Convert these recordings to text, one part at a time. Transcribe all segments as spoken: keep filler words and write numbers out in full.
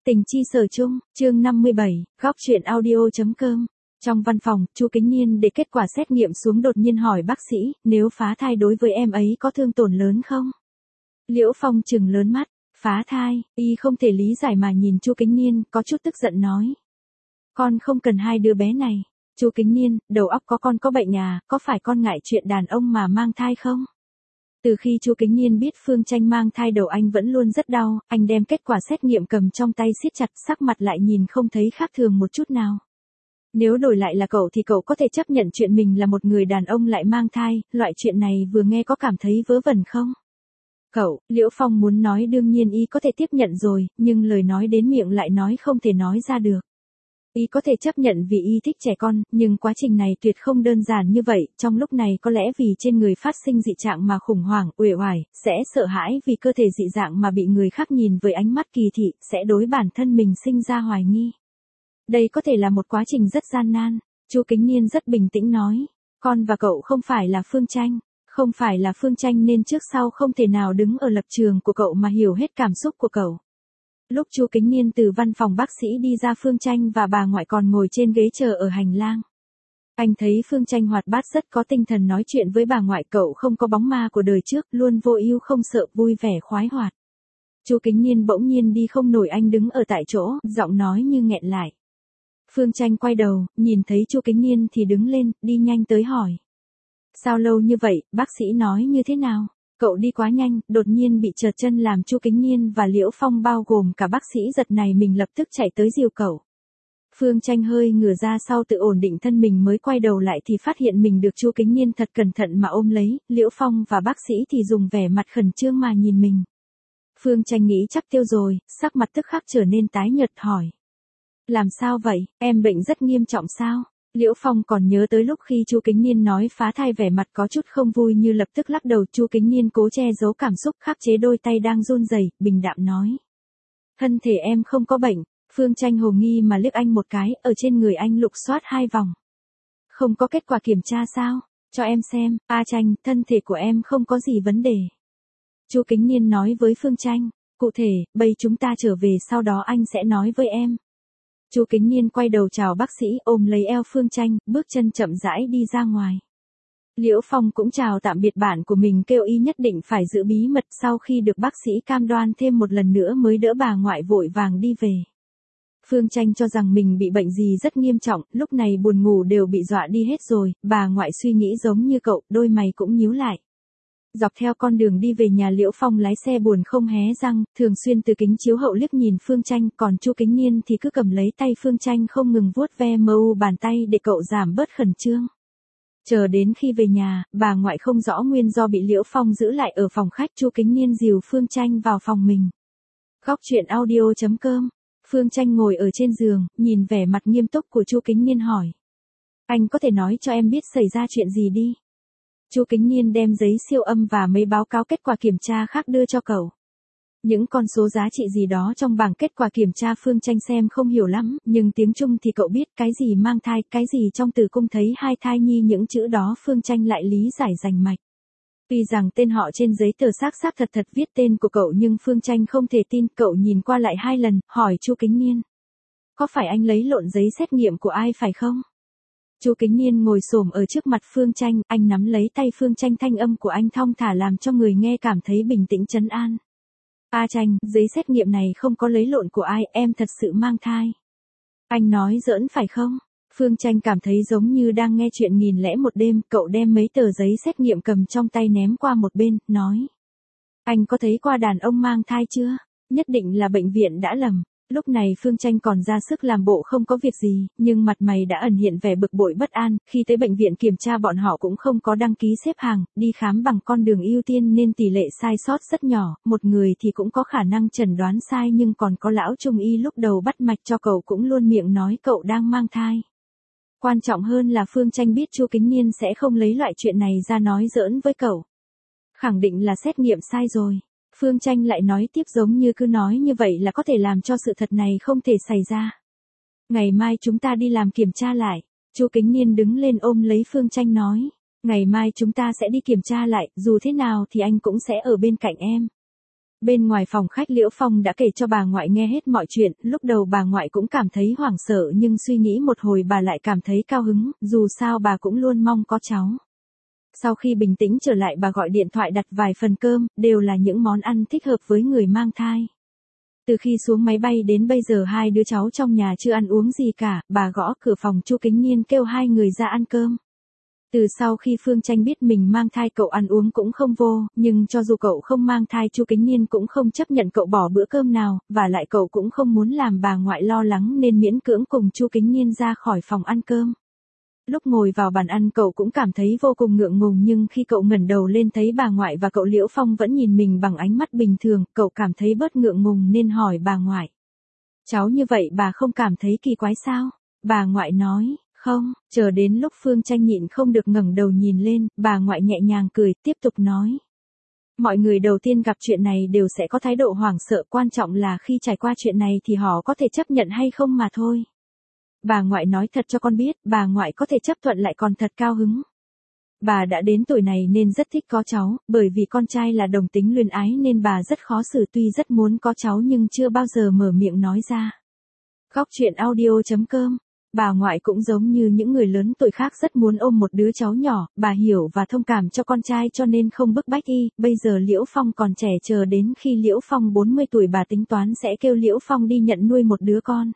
Tình chi sở chung, chương năm mươi bảy, góc chuyện audio.com. Trong văn phòng, Chu Kính Niên để kết quả xét nghiệm xuống đột nhiên hỏi bác sĩ, nếu phá thai đối với em ấy có thương tổn lớn không? Liễu Phong trừng lớn mắt, phá thai, y không thể lý giải mà nhìn Chu Kính Niên, có chút tức giận nói. Con không cần hai đứa bé này. Chu Kính Niên, đầu óc có con có bệnh à, có phải con ngại chuyện đàn ông mà mang thai không? Từ khi Chu Kính Niên biết Phương Tranh mang thai đầu anh vẫn luôn rất đau, anh đem kết quả xét nghiệm cầm trong tay siết chặt, sắc mặt lại nhìn không thấy khác thường một chút nào. Nếu đổi lại là cậu thì cậu có thể chấp nhận chuyện mình là một người đàn ông lại mang thai, loại chuyện này vừa nghe có cảm thấy vớ vẩn không? Cậu, Liễu Phong muốn nói đương nhiên y có thể tiếp nhận rồi, nhưng lời nói đến miệng lại nói không thể nói ra được. Y có thể chấp nhận vì y thích trẻ con, nhưng quá trình này tuyệt không đơn giản như vậy, trong lúc này có lẽ vì trên người phát sinh dị trạng mà khủng hoảng, uể oải, sẽ sợ hãi vì cơ thể dị dạng mà bị người khác nhìn với ánh mắt kỳ thị, sẽ đối bản thân mình sinh ra hoài nghi. Đây có thể là một quá trình rất gian nan. Chu Kính Niên rất bình tĩnh nói, con và cậu không phải là Phương Tranh, không phải là Phương Tranh nên trước sau không thể nào đứng ở lập trường của cậu mà hiểu hết cảm xúc của cậu. Lúc Chu Kính Niên từ văn phòng bác sĩ đi ra, Phương Tranh và bà ngoại còn ngồi trên ghế chờ ở hành lang. Anh thấy Phương Tranh hoạt bát rất có tinh thần nói chuyện với bà ngoại, cậu không có bóng ma của đời trước, luôn vô ưu không sợ, vui vẻ khoái hoạt. Chu Kính Niên bỗng nhiên đi không nổi, anh đứng ở tại chỗ, giọng nói như nghẹn lại. Phương Tranh quay đầu, nhìn thấy Chu Kính Niên thì đứng lên, đi nhanh tới hỏi. Sao lâu như vậy, bác sĩ nói như thế nào? Cậu đi quá nhanh, đột nhiên bị trượt chân làm Chu Kính Niên và Liễu Phong bao gồm cả bác sĩ giật này mình lập tức chạy tới dìu cậu. Phương Tranh hơi ngửa ra sau tự ổn định thân mình mới quay đầu lại thì phát hiện mình được Chu Kính Niên thật cẩn thận mà ôm lấy, Liễu Phong và bác sĩ thì dùng vẻ mặt khẩn trương mà nhìn mình. Phương Tranh nghĩ chắc tiêu rồi, sắc mặt tức khắc trở nên tái nhợt hỏi. Làm sao vậy, em bệnh rất nghiêm trọng sao? Liễu Phong còn nhớ tới lúc khi Chu Kính Niên nói phá thai, vẻ mặt có chút không vui như lập tức lắc đầu. Chu Kính Niên cố che giấu cảm xúc, khắc chế đôi tay đang run rẩy, bình đạm nói. Thân thể em không có bệnh. Phương Tranh hồ nghi mà liếc anh một cái, ở trên người anh lục soát hai vòng. Không có kết quả kiểm tra sao? Cho em xem, A Tranh, thân thể của em không có gì vấn đề. Chu Kính Niên nói với Phương Tranh, cụ thể, bây chúng ta trở về sau đó anh sẽ nói với em. Chu Kính Niên quay đầu chào bác sĩ, ôm lấy eo Phương Tranh, bước chân chậm rãi đi ra ngoài. Liễu Phong cũng chào tạm biệt bạn của mình, kêu y nhất định phải giữ bí mật, sau khi được bác sĩ cam đoan thêm một lần nữa mới đỡ bà ngoại vội vàng đi về. Phương Tranh cho rằng mình bị bệnh gì rất nghiêm trọng, lúc này buồn ngủ đều bị dọa đi hết rồi, bà ngoại suy nghĩ giống như cậu, đôi mày cũng nhíu lại. Dọc theo con đường đi về nhà, Liễu Phong lái xe buồn không hé răng, thường xuyên từ kính chiếu hậu liếc nhìn Phương Tranh, còn Chu Kính Niên thì cứ cầm lấy tay Phương Tranh không ngừng vuốt ve mờ u bàn tay để cậu giảm bớt khẩn trương. Chờ đến khi về nhà, bà ngoại không rõ nguyên do bị Liễu Phong giữ lại ở phòng khách, Chu Kính Niên dìu Phương Tranh vào phòng mình. Góc chuyện audio.com. Phương Tranh ngồi ở trên giường, nhìn vẻ mặt nghiêm túc của Chu Kính Niên hỏi. Anh có thể nói cho em biết xảy ra chuyện gì đi. Chu Kính Niên đem giấy siêu âm và mấy báo cáo kết quả kiểm tra khác đưa cho cậu. Những con số giá trị gì đó trong bảng kết quả kiểm tra Phương Tranh xem không hiểu lắm, nhưng tiếng Trung thì cậu biết, cái gì mang thai, cái gì trong tử cung thấy hai thai nhi, những chữ đó Phương Tranh lại lý giải rành mạch. Tuy rằng tên họ trên giấy tờ xác xác thật thật viết tên của cậu nhưng Phương Tranh không thể tin, cậu nhìn qua lại hai lần, hỏi Chu Kính Niên. Có phải anh lấy lộn giấy xét nghiệm của ai phải không? Chu Kính Niên ngồi xổm ở trước mặt Phương Tranh, anh nắm lấy tay Phương Tranh, thanh âm của anh thong thả làm cho người nghe cảm thấy bình tĩnh trấn an. A Tranh, giấy xét nghiệm này không có lấy lộn của ai, em thật sự mang thai. Anh nói giỡn phải không? Phương Tranh cảm thấy giống như đang nghe chuyện nghìn lẻ một đêm, cậu đem mấy tờ giấy xét nghiệm cầm trong tay ném qua một bên, nói. Anh có thấy qua đàn ông mang thai chưa? Nhất định là bệnh viện đã lầm. Lúc này Phương Tranh còn ra sức làm bộ không có việc gì, nhưng mặt mày đã ẩn hiện vẻ bực bội bất an, khi tới bệnh viện kiểm tra bọn họ cũng không có đăng ký xếp hàng, đi khám bằng con đường ưu tiên nên tỷ lệ sai sót rất nhỏ, một người thì cũng có khả năng chẩn đoán sai, nhưng còn có lão trung y lúc đầu bắt mạch cho cậu cũng luôn miệng nói cậu đang mang thai. Quan trọng hơn là Phương Tranh biết Chu Kính Niên sẽ không lấy loại chuyện này ra nói giỡn với cậu. Khẳng định là xét nghiệm sai rồi. Phương Tranh lại nói tiếp giống như cứ nói như vậy là có thể làm cho sự thật này không thể xảy ra. Ngày mai chúng ta đi làm kiểm tra lại. Chu Kính Niên đứng lên ôm lấy Phương Tranh nói. Ngày mai chúng ta sẽ đi kiểm tra lại, dù thế nào thì anh cũng sẽ ở bên cạnh em. Bên ngoài phòng khách Liễu Phong đã kể cho bà ngoại nghe hết mọi chuyện, lúc đầu bà ngoại cũng cảm thấy hoảng sợ nhưng suy nghĩ một hồi bà lại cảm thấy cao hứng, dù sao bà cũng luôn mong có cháu. Sau khi bình tĩnh trở lại bà gọi điện thoại đặt vài phần cơm, đều là những món ăn thích hợp với người mang thai. Từ khi xuống máy bay đến bây giờ hai đứa cháu trong nhà chưa ăn uống gì cả, bà gõ cửa phòng Chu Kính Nhiên kêu hai người ra ăn cơm. Từ sau khi Phương Tranh biết mình mang thai cậu ăn uống cũng không vô, nhưng cho dù cậu không mang thai Chu Kính Nhiên cũng không chấp nhận cậu bỏ bữa cơm nào, và lại cậu cũng không muốn làm bà ngoại lo lắng nên miễn cưỡng cùng Chu Kính Nhiên ra khỏi phòng ăn cơm. Lúc ngồi vào bàn ăn cậu cũng cảm thấy vô cùng ngượng ngùng nhưng khi cậu ngẩng đầu lên thấy bà ngoại và cậu Liễu Phong vẫn nhìn mình bằng ánh mắt bình thường, cậu cảm thấy bớt ngượng ngùng nên hỏi bà ngoại. Cháu như vậy bà không cảm thấy kỳ quái sao? Bà ngoại nói, không, chờ đến lúc Phương Tranh nhịn không được ngẩng đầu nhìn lên, bà ngoại nhẹ nhàng cười, tiếp tục nói. Mọi người đầu tiên gặp chuyện này đều sẽ có thái độ hoảng sợ, quan trọng là khi trải qua chuyện này thì họ có thể chấp nhận hay không mà thôi. Bà ngoại nói thật cho con biết, bà ngoại có thể chấp thuận lại còn thật cao hứng. Bà đã đến tuổi này nên rất thích có cháu, bởi vì con trai là đồng tính luyến ái nên bà rất khó xử, tuy rất muốn có cháu nhưng chưa bao giờ mở miệng nói ra. Góc truyện audio chấm com. Bà ngoại cũng giống như những người lớn tuổi khác rất muốn ôm một đứa cháu nhỏ, bà hiểu và thông cảm cho con trai cho nên không bức bách y, bây giờ Liễu Phong còn trẻ, chờ đến khi Liễu Phong bốn mươi tuổi bà tính toán sẽ kêu Liễu Phong đi nhận nuôi một đứa con.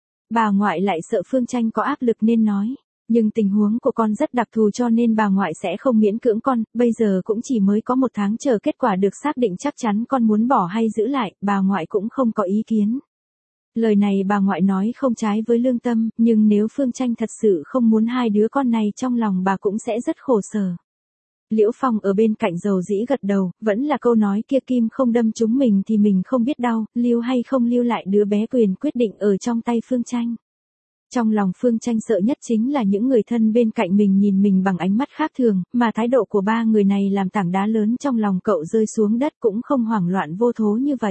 Bà ngoại lại sợ Phương Tranh có áp lực nên nói, nhưng tình huống của con rất đặc thù cho nên bà ngoại sẽ không miễn cưỡng con, bây giờ cũng chỉ mới có một tháng chờ kết quả được xác định chắc chắn con muốn bỏ hay giữ lại, bà ngoại cũng không có ý kiến. Lời này bà ngoại nói không trái với lương tâm, nhưng nếu Phương Tranh thật sự không muốn hai đứa con này trong lòng bà cũng sẽ rất khổ sở. Liễu Phong ở bên cạnh dầu dĩ gật đầu, vẫn là câu nói kia, kim không đâm trúng mình thì mình không biết đau, lưu hay không lưu lại đứa bé quyền quyết định ở trong tay Phương Tranh. Trong lòng Phương Tranh sợ nhất chính là những người thân bên cạnh mình nhìn mình bằng ánh mắt khác thường, mà thái độ của ba người này làm tảng đá lớn trong lòng cậu rơi xuống đất cũng không hoảng loạn vô thố như vậy.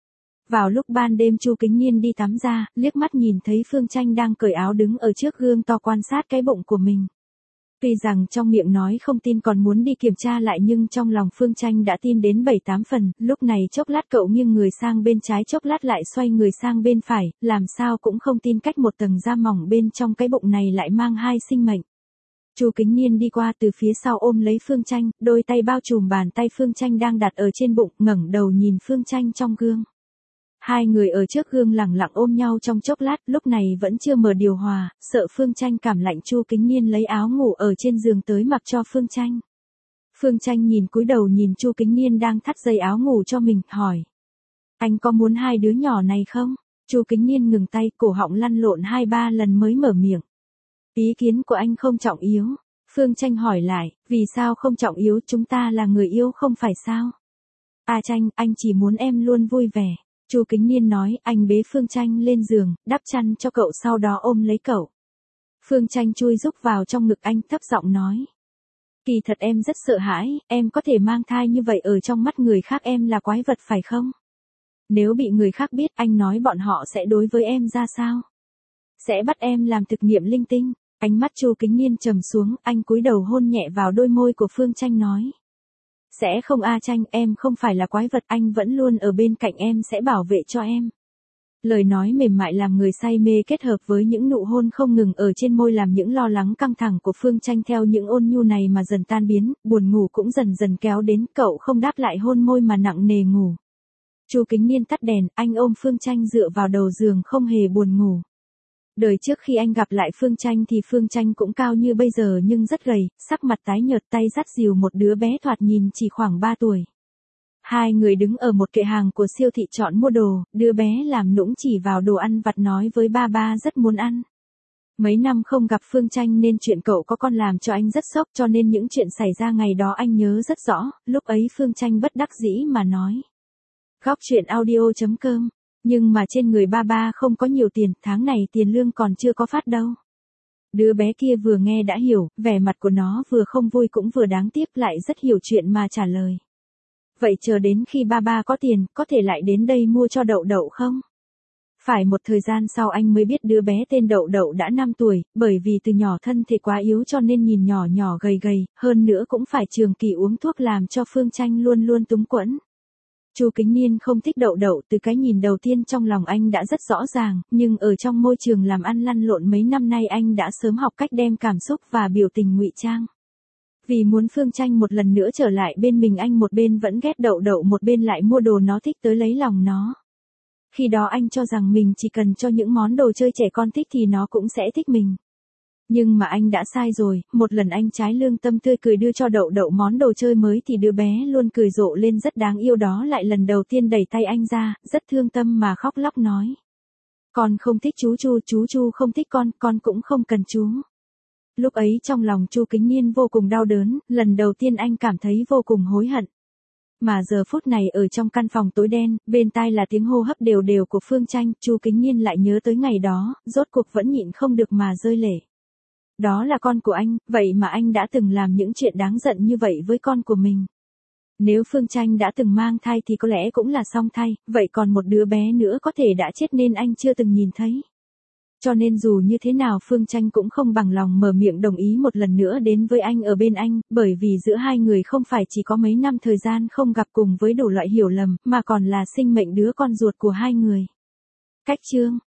Vào lúc ban đêm Chu Kính Nhiên đi tắm ra, liếc mắt nhìn thấy Phương Tranh đang cởi áo đứng ở trước gương to quan sát cái bụng của mình. Tuy rằng trong miệng nói không tin còn muốn đi kiểm tra lại nhưng trong lòng Phương Tranh đã tin đến bảy tám phần, lúc này chốc lát cậu nghiêng người sang bên trái chốc lát lại xoay người sang bên phải, làm sao cũng không tin cách một tầng da mỏng bên trong cái bụng này lại mang hai sinh mệnh. Chu Kính Nhiên đi qua từ phía sau ôm lấy Phương Tranh, đôi tay bao trùm bàn tay Phương Tranh đang đặt ở trên bụng, ngẩng đầu nhìn Phương Tranh trong gương. Hai người ở trước gương lẳng lặng ôm nhau trong chốc lát, lúc này vẫn chưa mở điều hòa, sợ Phương Tranh cảm lạnh Chu Kính Nhiên lấy áo ngủ ở trên giường tới mặc cho Phương Tranh. Phương Tranh nhìn cúi đầu nhìn Chu Kính Nhiên đang thắt dây áo ngủ cho mình, hỏi. Anh có muốn hai đứa nhỏ này không? Chu Kính Nhiên ngừng tay, cổ họng lăn lộn hai ba lần mới mở miệng. Ý kiến của anh không trọng yếu. Phương Tranh hỏi lại, vì sao không trọng yếu, chúng ta là người yêu không phải sao? À Tranh, anh chỉ muốn em luôn vui vẻ. Chu Kính Nhiên nói, anh bế Phương Tranh lên giường, đắp chăn cho cậu sau đó ôm lấy cậu. Phương Tranh chui rúc vào trong ngực anh, thấp giọng nói. Kỳ thật em rất sợ hãi, em có thể mang thai như vậy ở trong mắt người khác em là quái vật phải không? Nếu bị người khác biết anh nói bọn họ sẽ đối với em ra sao? Sẽ bắt em làm thực nghiệm linh tinh. Ánh mắt Chu Kính Nhiên trầm xuống, anh cúi đầu hôn nhẹ vào đôi môi của Phương Tranh nói. Sẽ không A Tranh, em không phải là quái vật, anh vẫn luôn ở bên cạnh em sẽ bảo vệ cho em. Lời nói mềm mại làm người say mê kết hợp với những nụ hôn không ngừng ở trên môi làm những lo lắng căng thẳng của Phương Tranh theo những ôn nhu này mà dần tan biến, buồn ngủ cũng dần dần kéo đến, cậu không đáp lại hôn môi mà nặng nề ngủ. Chu Kính Nhiên tắt đèn, anh ôm Phương Tranh dựa vào đầu giường không hề buồn ngủ. Đời trước khi anh gặp lại Phương Tranh thì Phương Tranh cũng cao như bây giờ nhưng rất gầy, sắc mặt tái nhợt, tay dắt dìu một đứa bé thoạt nhìn chỉ khoảng ba tuổi. Hai người đứng ở một kệ hàng của siêu thị chọn mua đồ, đứa bé làm nũng chỉ vào đồ ăn vặt nói với ba ba rất muốn ăn. Mấy năm không gặp Phương Tranh nên chuyện cậu có con làm cho anh rất sốc cho nên những chuyện xảy ra ngày đó anh nhớ rất rõ, lúc ấy Phương Tranh bất đắc dĩ mà nói. Góc truyện audio chấm com. Nhưng mà trên người ba ba không có nhiều tiền, tháng này tiền lương còn chưa có phát đâu. Đứa bé kia vừa nghe đã hiểu, vẻ mặt của nó vừa không vui cũng vừa đáng tiếc lại rất hiểu chuyện mà trả lời. Vậy chờ đến khi ba ba có tiền, có thể lại đến đây mua cho Đậu Đậu không? Phải một thời gian sau anh mới biết đứa bé tên Đậu Đậu đã năm tuổi, bởi vì từ nhỏ thân thể quá yếu cho nên nhìn nhỏ nhỏ gầy gầy, hơn nữa cũng phải trường kỳ uống thuốc làm cho Phương Tranh luôn luôn túng quẫn. Chu Kính Niên không thích Đậu Đậu, từ cái nhìn đầu tiên trong lòng anh đã rất rõ ràng, nhưng ở trong môi trường làm ăn lăn lộn mấy năm nay anh đã sớm học cách đem cảm xúc và biểu tình ngụy trang. Vì muốn Phương Tranh một lần nữa trở lại bên mình, anh một bên vẫn ghét Đậu Đậu, một bên lại mua đồ nó thích tới lấy lòng nó. Khi đó anh cho rằng mình chỉ cần cho những món đồ chơi trẻ con thích thì nó cũng sẽ thích mình. Nhưng mà anh đã sai rồi, một lần anh trái lương tâm tươi cười đưa cho Đậu Đậu món đồ chơi mới thì đứa bé luôn cười rộ lên rất đáng yêu, đó lại lần đầu tiên đẩy tay anh ra, rất thương tâm mà khóc lóc nói. Con không thích chú Chu, chú Chu không thích con, con cũng không cần chú. Lúc ấy trong lòng Chu Kính Niên vô cùng đau đớn, lần đầu tiên anh cảm thấy vô cùng hối hận. Mà giờ phút này ở trong căn phòng tối đen, bên tai là tiếng hô hấp đều đều của Phương Tranh, Chu Kính Niên lại nhớ tới ngày đó, rốt cuộc vẫn nhịn không được mà rơi lệ. Đó là con của anh, vậy mà anh đã từng làm những chuyện đáng giận như vậy với con của mình. Nếu Phương Tranh đã từng mang thai thì có lẽ cũng là song thai, vậy còn một đứa bé nữa có thể đã chết nên anh chưa từng nhìn thấy. Cho nên dù như thế nào Phương Tranh cũng không bằng lòng mở miệng đồng ý một lần nữa đến với anh ở bên anh, bởi vì giữa hai người không phải chỉ có mấy năm thời gian không gặp cùng với đủ loại hiểu lầm, mà còn là sinh mệnh đứa con ruột của hai người. Cách chương